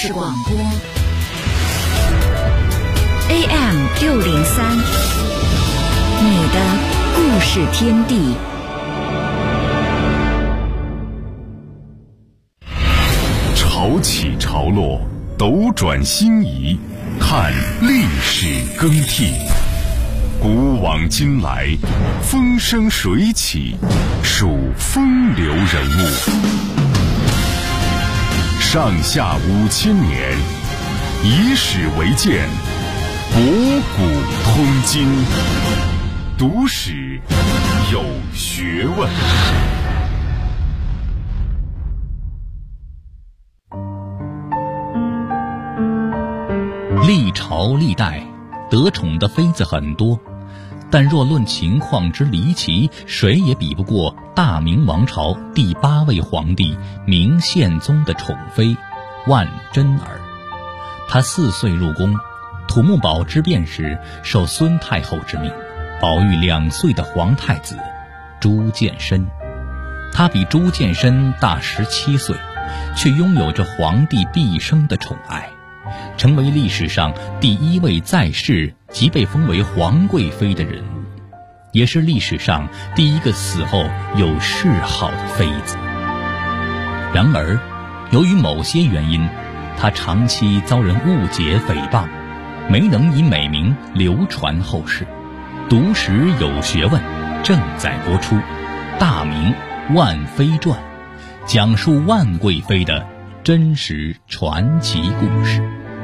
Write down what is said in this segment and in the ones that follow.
事广播 AM603，你的故事天地。 潮起潮落，斗转星移，看历史更替。古往今来，风生水起，数风流人物。上下5000年，以史为鉴，博古通今。读史有学问。 历朝历代得宠的妃子很多，但若论情况之离奇，谁也比不过大明王朝第8位皇帝明宪宗的宠妃万贞儿。她4岁入宫，土木堡之变时受孙太后之命，保育2岁的皇太子朱见深。她比朱见深大17岁，却拥有着皇帝毕生的宠爱，成为历史上第1位在世即被封为皇贵妃的人物，也是历史上第1个死后有谥号的妃子。然而，由于某些原因，她长期遭人误解诽谤，没能以美名流传后世。读史有学问正在播出《大明万妃传》，讲述万贵妃的真实传奇故事。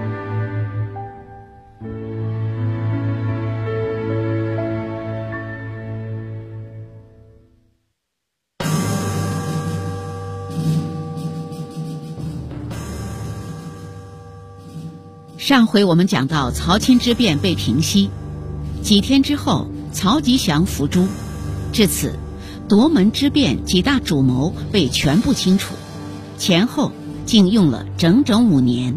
上回我们讲到曹钦之变被平息，几天之后曹吉祥伏诛，至此夺门之变几大主谋被全部清除，前后竟用了整整5年。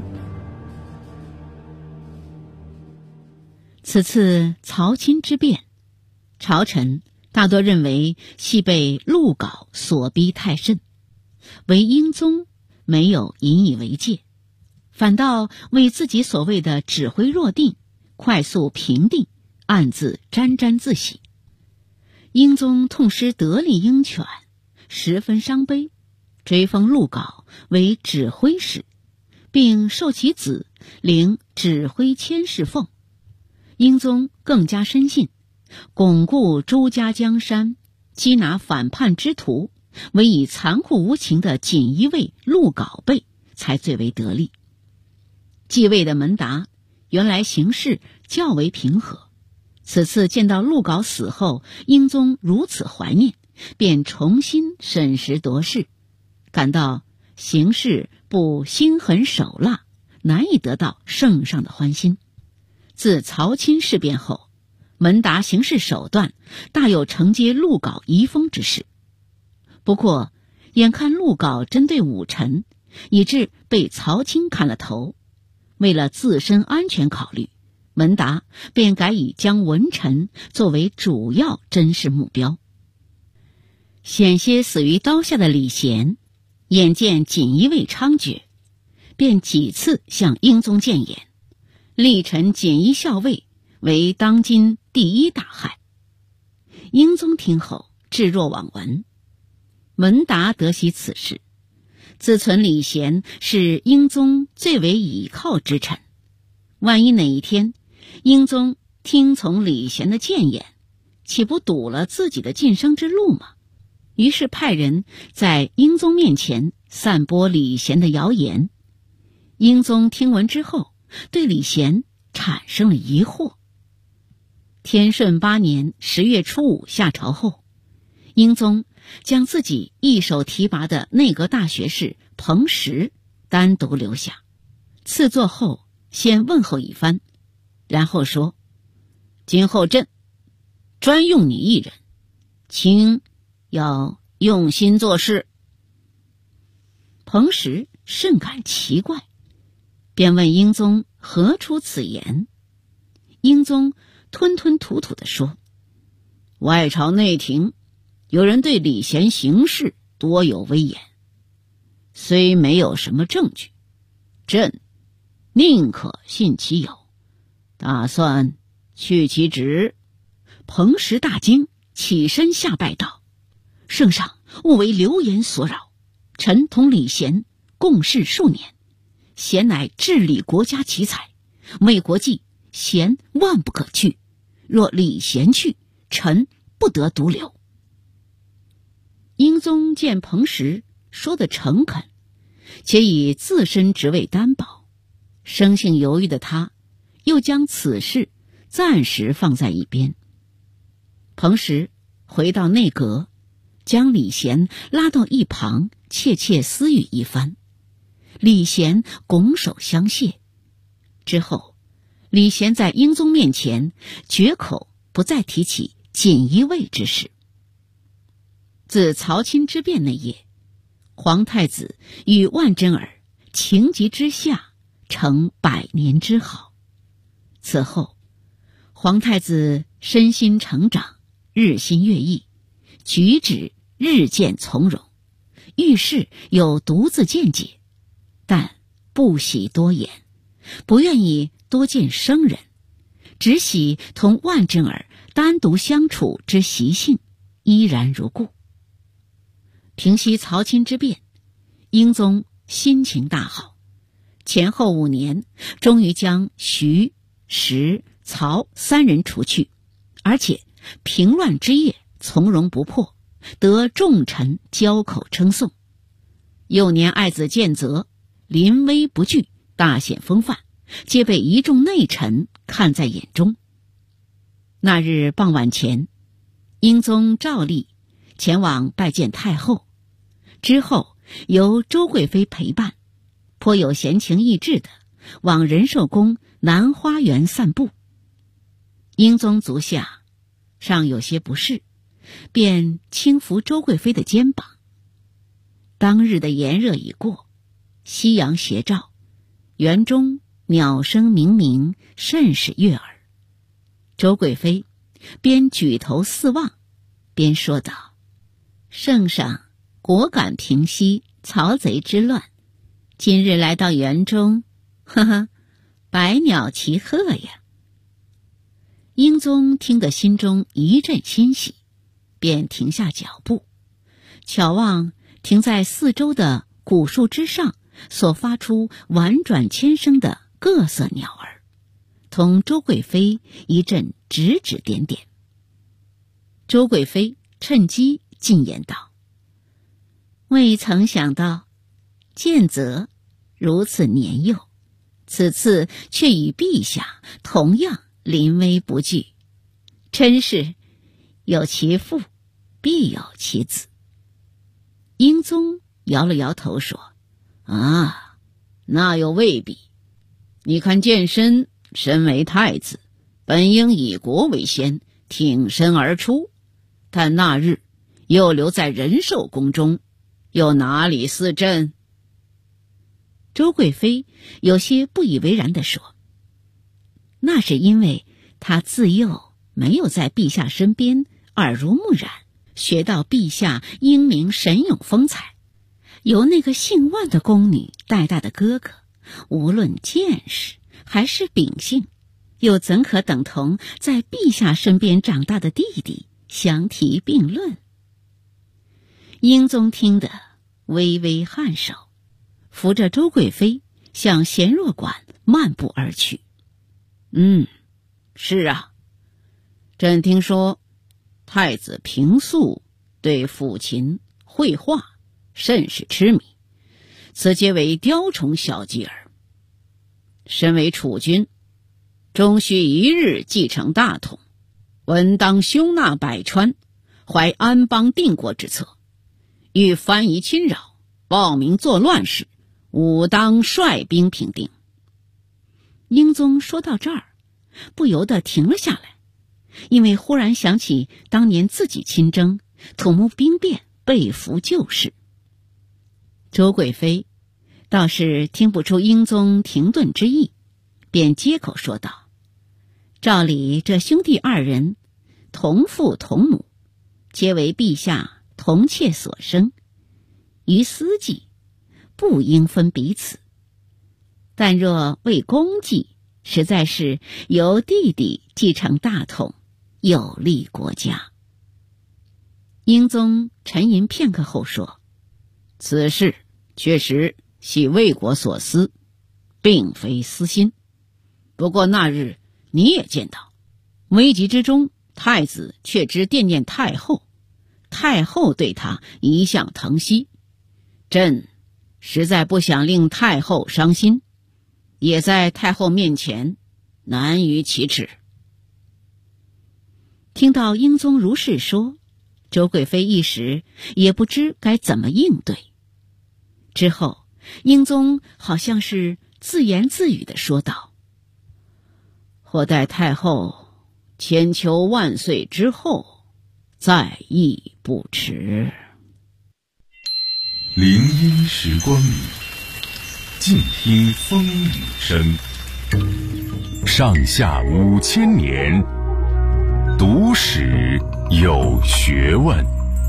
此次曹钦之变，朝臣大多认为系被陆稿所逼太甚，唯英宗没有引以为戒，反倒为自己所谓的指挥若定、快速平定暗自沾沾自喜。英宗痛失得力鹰犬，十分伤悲，追封陆稿为指挥使，并授其子领指挥佥事俸。英宗更加深信巩固朱家江山、缉拿反叛之徒，唯以残酷无情的锦衣卫陆稿辈才最为得力。继位的门达原来行事较为平和，此次见到陆稿死后英宗如此怀念，便重新审时度势，感到行事不心狠手辣，难以得到圣上的欢心。自曹钦事变后，门达行事手段大有承接陆稿遗风之势。不过眼看陆稿针对武臣，以致被曹钦砍了头，为了自身安全考虑，门达便改以将文臣作为主要侦视目标。险些死于刀下的李贤，眼见锦衣卫猖獗，便几次向英宗谏言，力陈锦衣校尉为当今第1大害。英宗听后置若罔闻。门达得悉此事，自存李贤是英宗最为倚靠之臣，万一哪一天英宗听从李贤的谏言，岂不堵了自己的晋升之路吗？于是派人在英宗面前散播李贤的谣言。英宗听闻之后，对李贤产生了疑惑。天顺8年10月初5下朝后，英宗将自己一手提拔的内阁大学士彭实单独留下，赐座后先问候一番，然后说：今后朕专用你一人，请要用心做事。彭实甚感奇怪，便问英宗何出此言。英宗吞吞吐吐地说：外朝内廷有人对李贤行事多有威严，虽没有什么证据，朕宁可信其有，打算去其职。彭时大惊，起身下拜道：圣上勿为流言所扰，臣同李贤共事数年，贤乃治理国家奇才，为国计，贤万不可去。若李贤去，臣不得独留。英宗见彭时说得诚恳，且以自身职位担保，生性犹豫的他又将此事暂时放在一边。彭时回到内阁，将李贤拉到一旁，窃窃私语一番。李贤拱手相谢。之后，李贤在英宗面前绝口不再提起锦衣卫之事。自曹钦之变那夜，皇太子与万贞儿情急之下成百年之好。此后，皇太子身心成长，日新月异，举止日渐从容，遇事有独自见解，但不喜多言，不愿意多见生人，只喜同万贞儿单独相处之习性依然如故。平息曹钦之变，英宗心情大好，前后5年，终于将徐、石、曹3人除去，而且平乱之业从容不迫，得众臣交口称颂。幼年爱子建泽临危不惧，大显风范，皆被一众内臣看在眼中。那日傍晚前，英宗照例前往拜见太后，之后由周贵妃陪伴，颇有闲情逸致的往仁寿宫南花园散步。英宗足下尚有些不适，便轻抚周贵妃的肩膀。当日的炎热已过，夕阳斜照，园中鸟声鸣鸣，甚是悦耳。周贵妃边举头四望，边说道：圣上果敢平息曹贼之乱，今日来到园中，呵呵，百鸟齐贺呀。英宗听得心中一阵欣喜，便停下脚步，巧望停在四周的古树之上所发出婉转千声的各色鸟儿，同周贵妃一阵指指点点。周贵妃趁机进言道：未曾想到建泽如此年幼，此次却与陛下同样临危不惧，真是有其父必有其子。英宗摇了摇头说：啊，那又未必。你看健身身为太子，本应以国为先，挺身而出，但那日又留在仁寿宫中，又哪里似朕？周贵妃有些不以为然地说：那是因为他自幼没有在陛下身边耳濡目染，学到陛下英明神勇风采，由那个姓万的宫女带大的哥哥，无论见识还是秉性，又怎可等同在陛下身边长大的弟弟相提并论？英宗听得微微颔首，扶着周贵妃向贤若馆漫步而去。是啊，朕听说太子平素对抚琴绘画甚是痴迷，此皆为雕虫小技耳。身为储君，终须一日继承大统，稳当胸纳百川，怀安邦定国之策。欲藩夷侵扰，暴民作乱时，吾当率兵平定。英宗说到这儿，不由得停了下来，因为忽然想起当年自己亲征，土木兵变，被俘旧事。周贵妃倒是听不出英宗停顿之意，便接口说道：照理这兄弟2人同父同母，皆为陛下同妾所生，于私计不应分彼此。 但若为功绩，实在是由弟弟继承大统，有利国家。英宗沉吟片刻后说：此事确实系为国所思，并非私心。不过那日你也见到，危急之中，太子却知惦念太后，太后对他一向疼惜，朕实在不想令太后伤心，也在太后面前难于启齿。听到英宗如是说，周贵妃一时也不知该怎么应对。之后，英宗好像是自言自语地说道：或待太后千秋万岁之后，再议不迟。 林荫时光里，静听风雨声。上下5000年，读史有学问。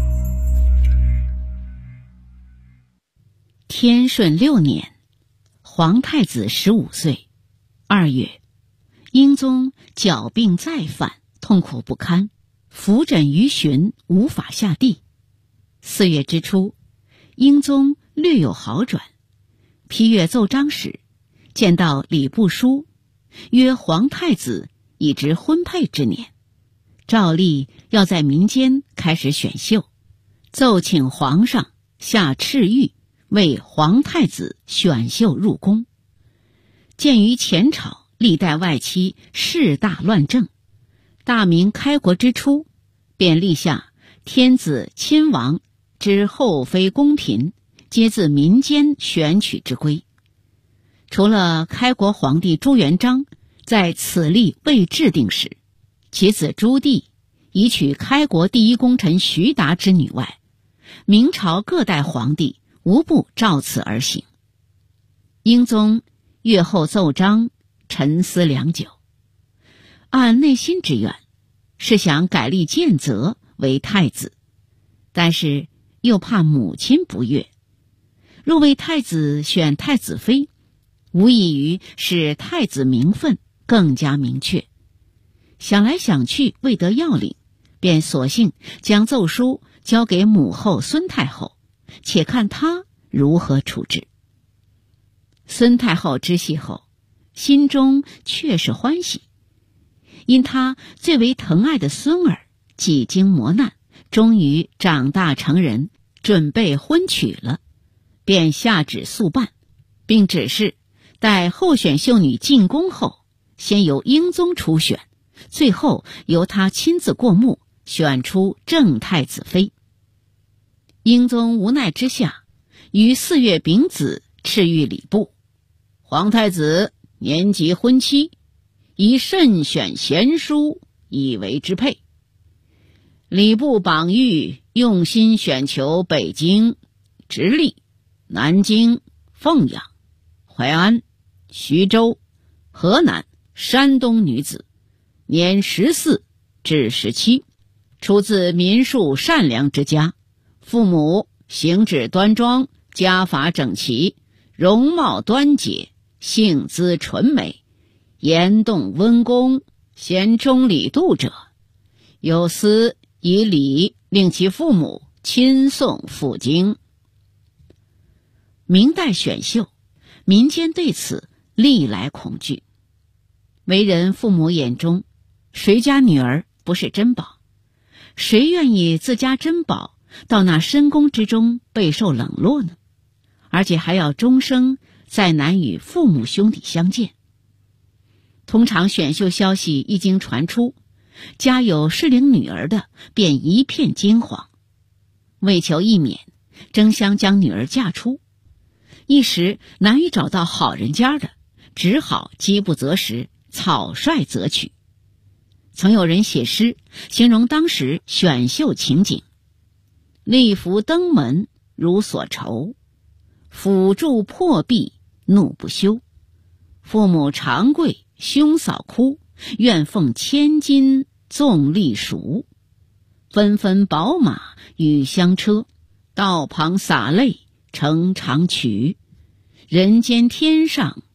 天顺6年，皇太子15岁，2月，英宗脚病再犯，痛苦不堪，伏枕于旬，无法下地。4月之初，英宗略有好转，批阅奏章时，见到礼部书，曰皇太子已值婚配之年，照例要在民间开始选秀，奏请皇上下敕谕，为皇太子选秀入宫。鉴于前朝历代外戚事大乱政，大明开国之初，便立下天子亲王之后妃宫嫔皆自民间选取之规。除了开国皇帝朱元璋在此例未制定时，其子朱棣已娶开国第一功臣徐达之女外，明朝各代皇帝无不照此而行。英宗阅后奏章，沉思良久，按内心之愿，是想改立建泽为太子，但是又怕母亲不悦，若为太子选太子妃，无异于使太子名分更加明确。想来想去未得要领，便索性将奏书交给母后孙太后，且看她如何处置。孙太后知悉后，心中确实欢喜，因她最为疼爱的孙儿几经磨难，终于长大成人，准备婚娶了，便下旨速办，并指示待候选秀女进宫后，先由英宗初选，最后由他亲自过目，选出正太子妃。英宗无奈之下，于4月丙子敕谕礼部：皇太子年及婚期，宜慎选贤淑，以为之配。礼部榜谕用心选求北京、直隶、南京、凤阳、淮安、徐州、河南、山东女子，年14至17，出自民庶善良之家，父母行止端庄，家法整齐，容貌端洁，性姿纯美，言动温恭，贤忠礼度者，有司以礼令其父母亲送赴京。明代选秀，民间对此历来恐惧。为人父母眼中，谁家女儿不是珍宝？谁愿意自家珍宝到那深宫之中备受冷落呢？而且还要终生再难与父母兄弟相见。通常选秀消息一经传出，家有适龄女儿的便一片惊慌，为求一免，争相将女儿嫁出。一时难于找到好人家的，只好饥不择食，草率择取。曾有人写诗形容当时选秀情景：立服登门如所愁，辅助破壁怒不休。父母长跪兄嫂哭，愿奉千金纵力赎。纷纷宝马与香车，道旁洒泪成长曲。人间天上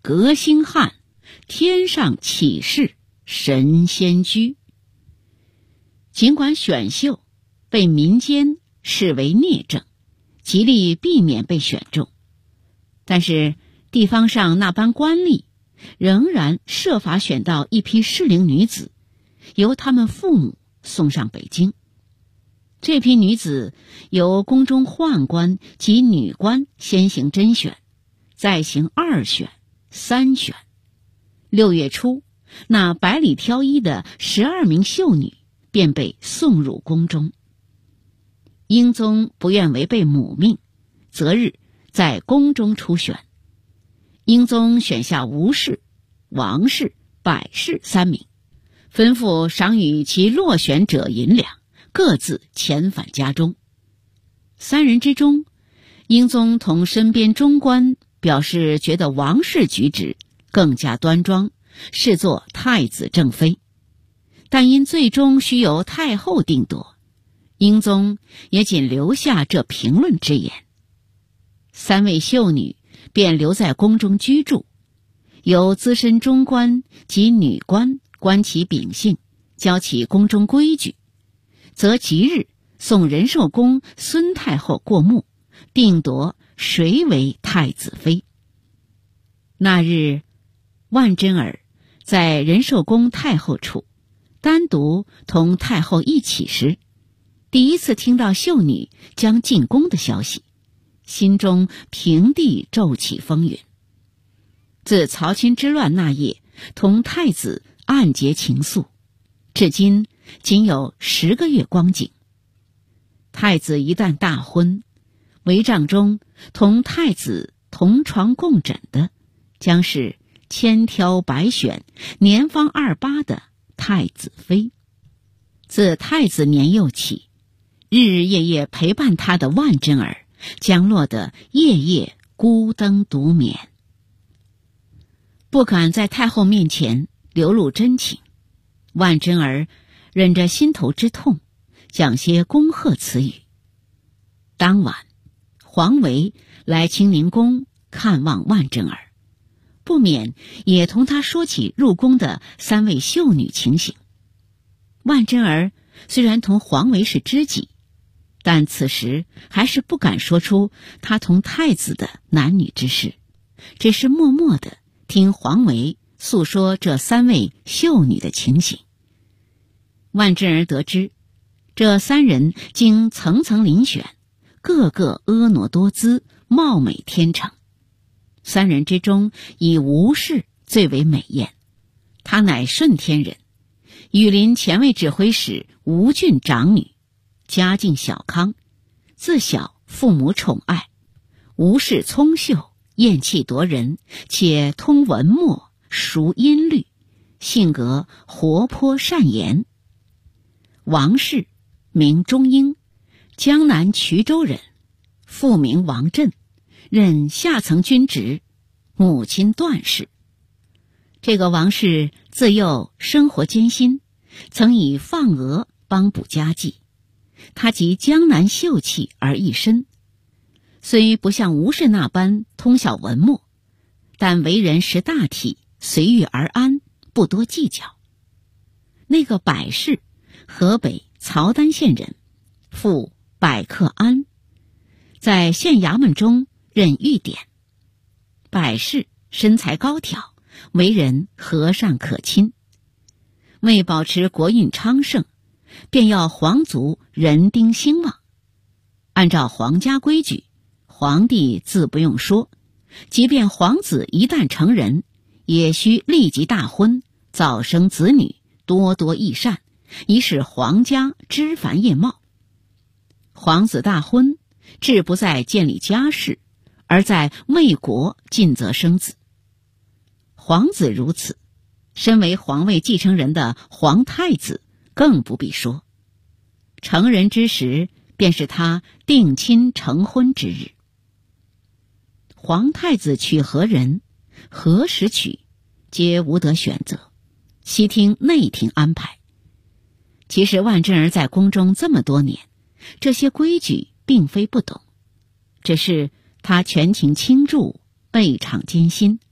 革新汉，天上启示神仙居。尽管选秀被民间视为孽政，极力避免被选中，但是地方上那班官吏仍然设法选到一批适龄女子，由他们父母送上北京。这批女子由宫中宦官及女官先行甄选，再行二选、三选。6月初，那百里挑一的12名秀女便被送入宫中。英宗不愿违背母命，择日在宫中初选。英宗选下吴氏、王氏、百氏3名，吩咐赏与其落选者银两，各自遣返家中。3人之中，英宗同身边中官表示觉得王氏举止更加端庄，视作太子正妃，但因最终须由太后定夺，英宗也仅留下这评论之言。3位秀女便留在宫中居住，由资深中官及女官观其秉性，教其宫中规矩，则即日送仁寿宫孙太后过目，定夺谁为太子妃。那日，万贞儿在仁寿宫太后处单独同太后一起时，第一次听到秀女将进宫的消息，心中平地骤起风云。自曹钦之乱那夜同太子暗结情愫，至今仅有10个月光景。太子一旦大婚，帷帐中同太子同床共枕的将是千挑百选、年方28的太子妃。自太子年幼起，日日夜夜陪伴他的万贞儿将落得夜夜孤灯独眠，不敢在太后面前流露真情。万贞儿忍着心头之痛，讲些恭贺词语。当晚，黄维来清宁宫看望万贞儿，不免也同他说起入宫的3位秀女情形。万贞儿虽然同黄维是知己，但此时还是不敢说出他同太子的男女之事，只是默默地听黄维诉说这3位秀女的情形。万贞儿得知，这3人经层层遴选，个个婀娜多姿，貌美天成。3人之中，以吴氏最为美艳，她乃顺天人，羽林前卫指挥使吴郡长女，家境小康，自小父母宠爱。吴氏聪秀，艳气夺人，且通文墨，熟音律，性格活泼善言。王氏名中英，江南衢州人，父名王振，任下层军职，母亲段氏。这个王氏自幼生活艰辛，曾以放鹅帮补家计，他集江南秀气而一身，虽不像吴氏那般通晓文墨，但为人识大体，随遇而安，不多计较。那个百氏，河北曹丹县人，父百克安，在县衙门中任御典。百氏身材高挑，为人和善可亲。为保持国运昌盛，便要皇族人丁兴旺。按照皇家规矩，皇帝自不用说，即便皇子一旦成人，也需立即大婚，早生子女，多多益善，以使皇家枝繁叶茂。皇子大婚，志不在建立家室，而在为国尽责生子。皇子如此，身为皇位继承人的皇太子更不必说。成人之时，便是他定亲成婚之日。皇太子娶何人，何时娶，皆无得选择，悉听内廷安排。其实万贞儿在宫中这么多年，这些规矩并非不懂，只是他权倾倾注，备场艰辛，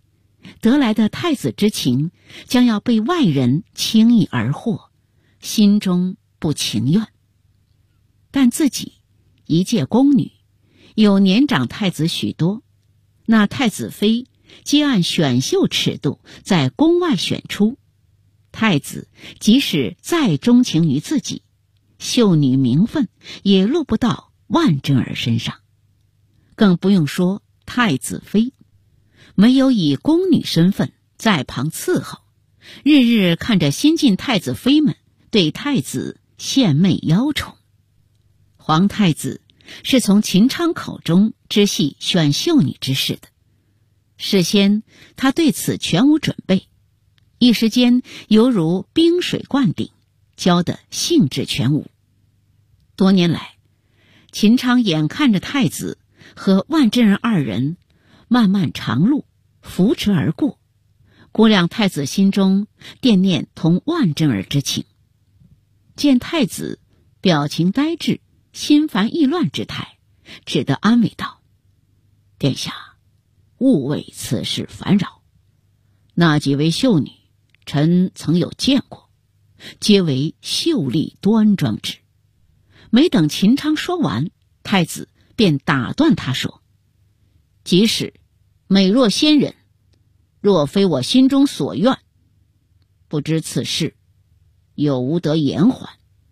得来的太子之情将要被外人轻易而获，心中不情愿。但自己一介宫女，有年长太子许多，那太子妃皆按选秀尺度在宫外选出，太子即使再钟情于自己，秀女名分也落不到万贞儿身上。更不用说太子妃，没有以宫女身份在旁伺候，日日看着新晋太子妃们对太子献媚邀宠。皇太子是从秦昌口中知悉选秀女之事的，事先他对此全无准备，一时间犹如冰水灌顶，教得兴致全无。多年来，秦昌眼看着太子和万贞儿二人漫漫长路扶持而过，估量太子心中惦念同万贞儿之情。见太子表情呆滞，心烦意乱之态，只得安慰道：殿下勿为此事烦扰，那几位秀女臣曾有见过，皆为秀丽端庄之。没等秦昌说完，太子便打断他说：即使美若仙人，若非我心中所愿，不知此事有无得延缓。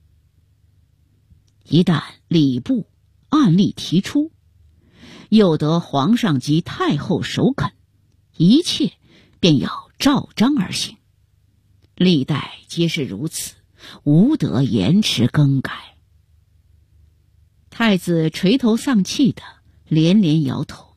一旦礼部按例提出，又得皇上及太后首肯，一切便要照章而行。历代皆是如此，无得延迟更改。太子垂头丧气的连连摇头，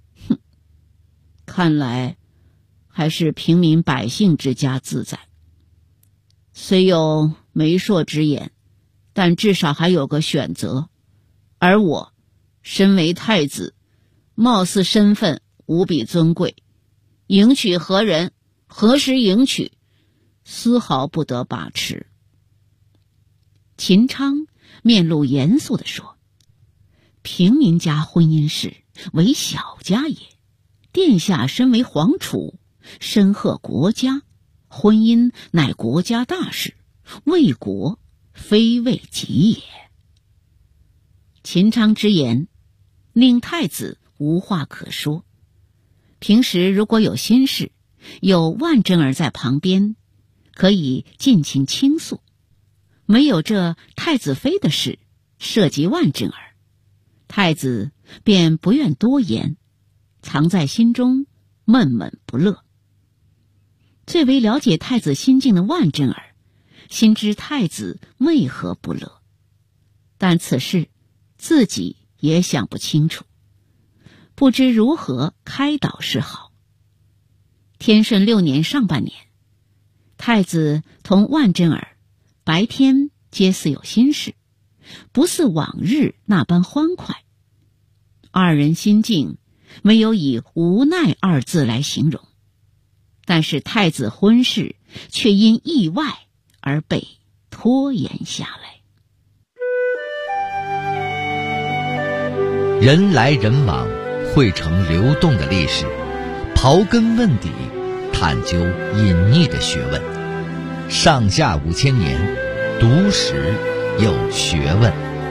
看来还是平民百姓之家自在。虽有媒妁之言，但至少还有个选择，而我身为太子，貌似身份无比尊贵，迎娶何人，何时迎娶，丝毫不得把持。秦昌面露严肃地说：平民家婚姻事为小家也，殿下身为皇储，身贺国家，婚姻乃国家大事，为国非为己也。秦昌之言令太子无话可说。平时如果有心事，有万贞儿在旁边，可以尽情倾诉。没有这太子妃的事涉及万贞儿，太子便不愿多言，藏在心中闷闷不乐。最为了解太子心境的万贞儿心知太子为何不乐，但此事自己也想不清楚，不知如何开导是好。天顺6年上半年，太子同万贞儿白天皆似有心事，不似往日那般欢快。二人心境没有以无奈2字来形容，但是太子婚事却因意外而被拖延下来。 人来人往，汇成流动的历史，刨根问底，探究隐匿的学问。上下5000年，读史有学问。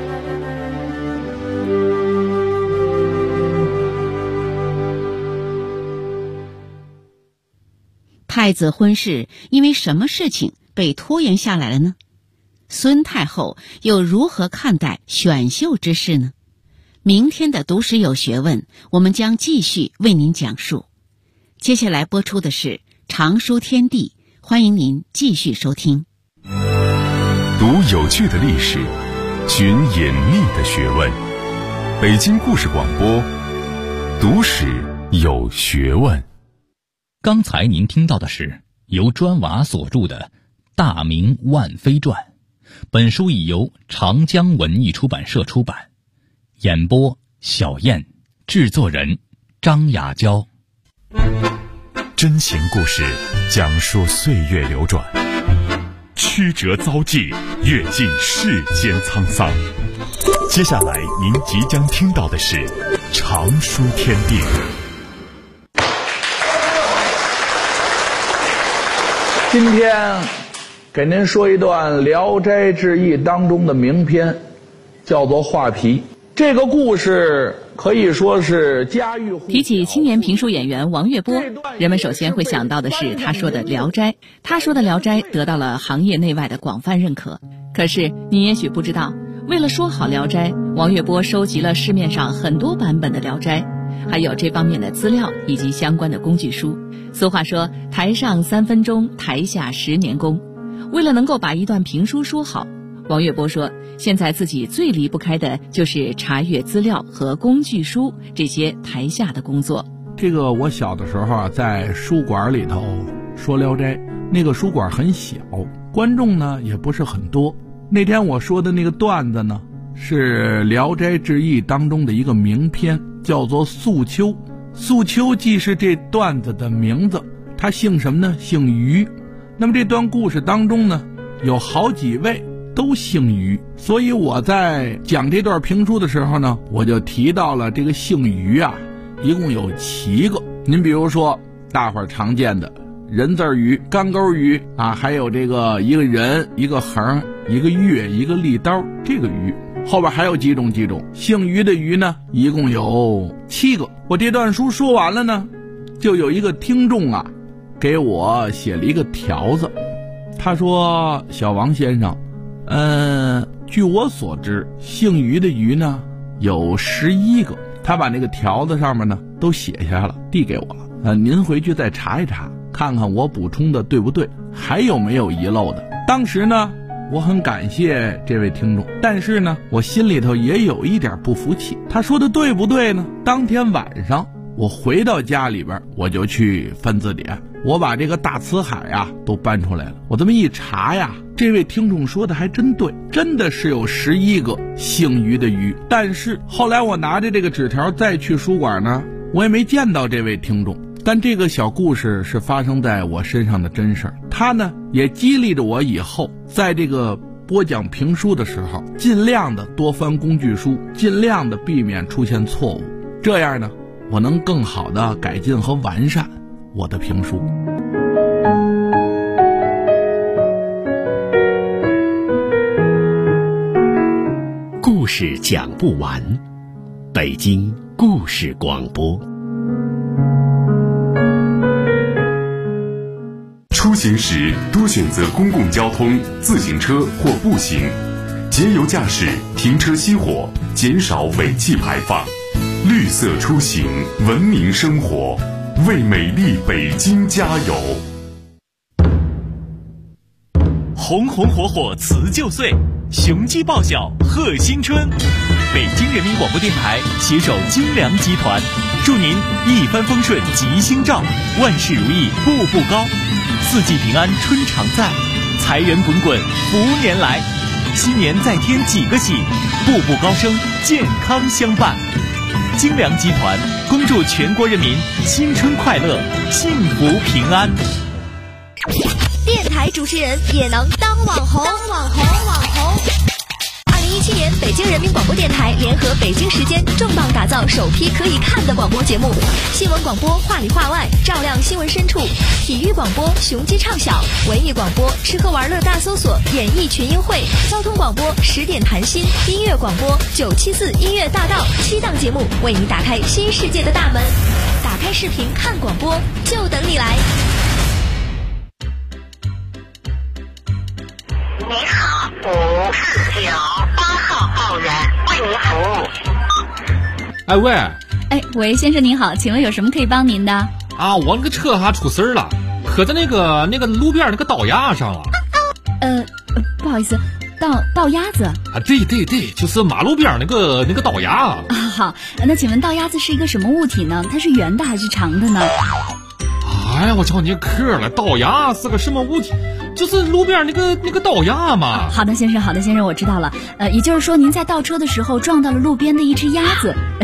太子婚事因为什么事情被拖延下来了呢？孙太后又如何看待选秀之事呢？明天的读史有学问，我们将继续为您讲述。接下来播出的是常书天地，欢迎您继续收听。 读有趣的历史，寻隐秘的学问。北京故事广播，读史有学问。 刚才您听到的是由砖瓦所著的《大明万妃传》，本书已由长江文艺出版社出版。演播小燕，制作人张雅娇。 真情故事讲述岁月流转，曲折遭际，阅尽世间沧桑。接下来您即将听到的是常书天地。 今天给您说一段《聊斋志异》当中的名篇，叫做《画皮》。这个故事可以说是家喻户晓。 提起青年评书演员王月波，人们首先会想到的是他说的《聊斋》。他说的《聊斋》得到了行业内外的广泛认可。可是你也许不知道，为了说好《聊斋》，王月波收集了市面上很多版本的《聊斋》，还有这方面的资料以及相关的工具书。俗话说，台上3分钟，台下10年功。为了能够把一段评书说好，王月波说，现在自己最离不开的就是查阅资料和工具书这些台下的工作。 这个我小的时候啊，在书馆里头说《聊斋》，那个书馆很小，观众呢也不是很多。那天我说的那个段子呢，是《聊斋志异》当中的一个名篇，叫做《素秋》。素秋既是这段子的名字，他姓什么呢？姓于。那么这段故事当中呢，有好几位都姓于，所以我在讲这段评书的时候呢，我就提到了这个姓于啊，一共有7个。您比如说大伙儿常见的人字于、干钩于啊，还有这个一个人、一个横、一个月、一个利刀，这个于后边还有几种姓于的于呢，一共有7个。我这段书说完了呢，就有一个听众啊给我写了一个条子，他说：小王先生，据我所知，姓于的于呢有11个。他把那个条子上面呢都写下了，递给我了。您回去再查一查，看看我补充的对不对，还有没有遗漏的。当时呢，我很感谢这位听众，但是呢，我心里头也有一点不服气。他说的对不对呢？当天晚上我回到家里边，我就去翻字典，我把这个大辞海啊都搬出来了。我这么一查呀，这位听众说的还真对，真的是有11个姓于的于。但是后来我拿着这个纸条再去书馆呢，我也没见到这位听众。但这个小故事是发生在我身上的真事儿，它呢也激励着我以后在这个播讲评书的时候，尽量的多翻工具书，尽量的避免出现错误，这样呢我能更好的改进和完善我的评书。 故事讲不完，北京故事广播。 出行时多选择公共交通、自行车或步行，节油驾驶，停车熄火，减少尾气排放。绿色出行，文明生活，为美丽北京加油！ 红红火火辞旧岁，雄鸡报晓贺新春。北京人民广播电台携手金粮集团，祝您一帆风顺吉星照，万事如意步步高，四季平安春常在，财源滚滚福年来，新年再添几个喜，步步高升健康相伴。金粮集团恭祝全国人民新春快乐，幸福平安。 电台主持人也能当网红2017年，北京人民广播电台联合北京时间重磅打造首批可以看的广播节目，新闻广播话里话外，照亮新闻深处；体育广播雄鸡唱晓，文艺广播吃喝玩乐大搜索，演艺群英会；交通广播10点谈心，音乐广播974音乐大道，7档节目为你打开新世界的大门。打开视频看广播，就等你来。 你好，549，8号报员为您服务。 哎喂， 喂，先生您好，请问有什么可以帮您的？ 啊，我那个车还出事儿了，磕在那个路边那个道牙上了。 不好意思，道鸭子啊？对，就是马路边那个道牙啊。 好，那请问道鸭子是一个什么物体呢？它是圆的还是长的呢？ 哎呀，我叫你磕了，道牙是个什么物体？就是路边那个道牙嘛。 好的先生，我知道了。也就是说您在倒车的时候撞到了路边的一只鸭子，